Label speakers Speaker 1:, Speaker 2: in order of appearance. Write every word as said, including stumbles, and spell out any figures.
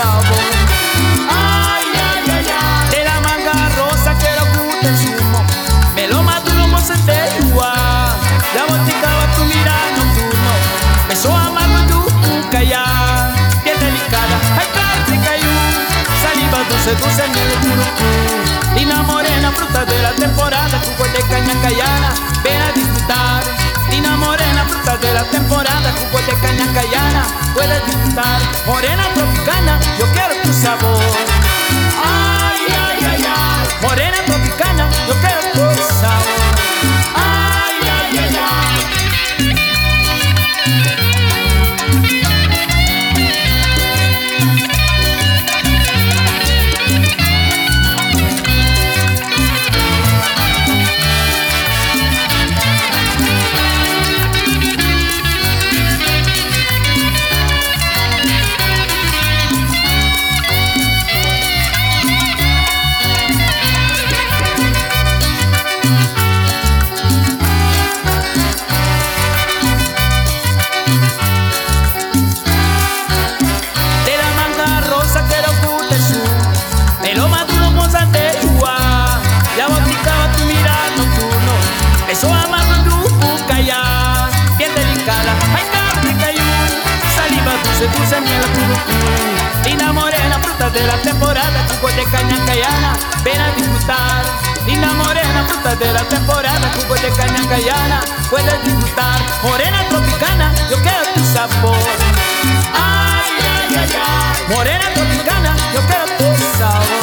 Speaker 1: sabor. Ay, ay, ay, ay. De la manga rosa que lo gusta el zumo, me lo maduro mocenteua. La botica va tu mirar nocturno, beso amargo tu calla, piel delicada, ay, carne cayú, saliva dulce, dulce, miel de curucú. Lina morena, fruta de la temporada, jugo de caña cayana, ven a disfrutar. Lina morena, fruta de la temporada, jugo de caña cayana, puedes disfrutar. Morena tropicana, yo quiero tu sabor. Ay, ay, ay, ay. Morena tropicana, yo quiero tu sabor. Ay, ay, ay, ay. Eso amado tu calla, piel delicada, ay, carne cayú, saliva dulce, dulce, miel curucú. Lina morena, fruta de la temporada, jugo de caña cayana, ven a disfrutar. Lina morena, fruta de la temporada, jugo de caña cayana, puedes disfrutar. Morena tropicana, yo quiero tu sabor. Ay, ay, ay, ay. Morena tropicana, yo quiero tu sabor.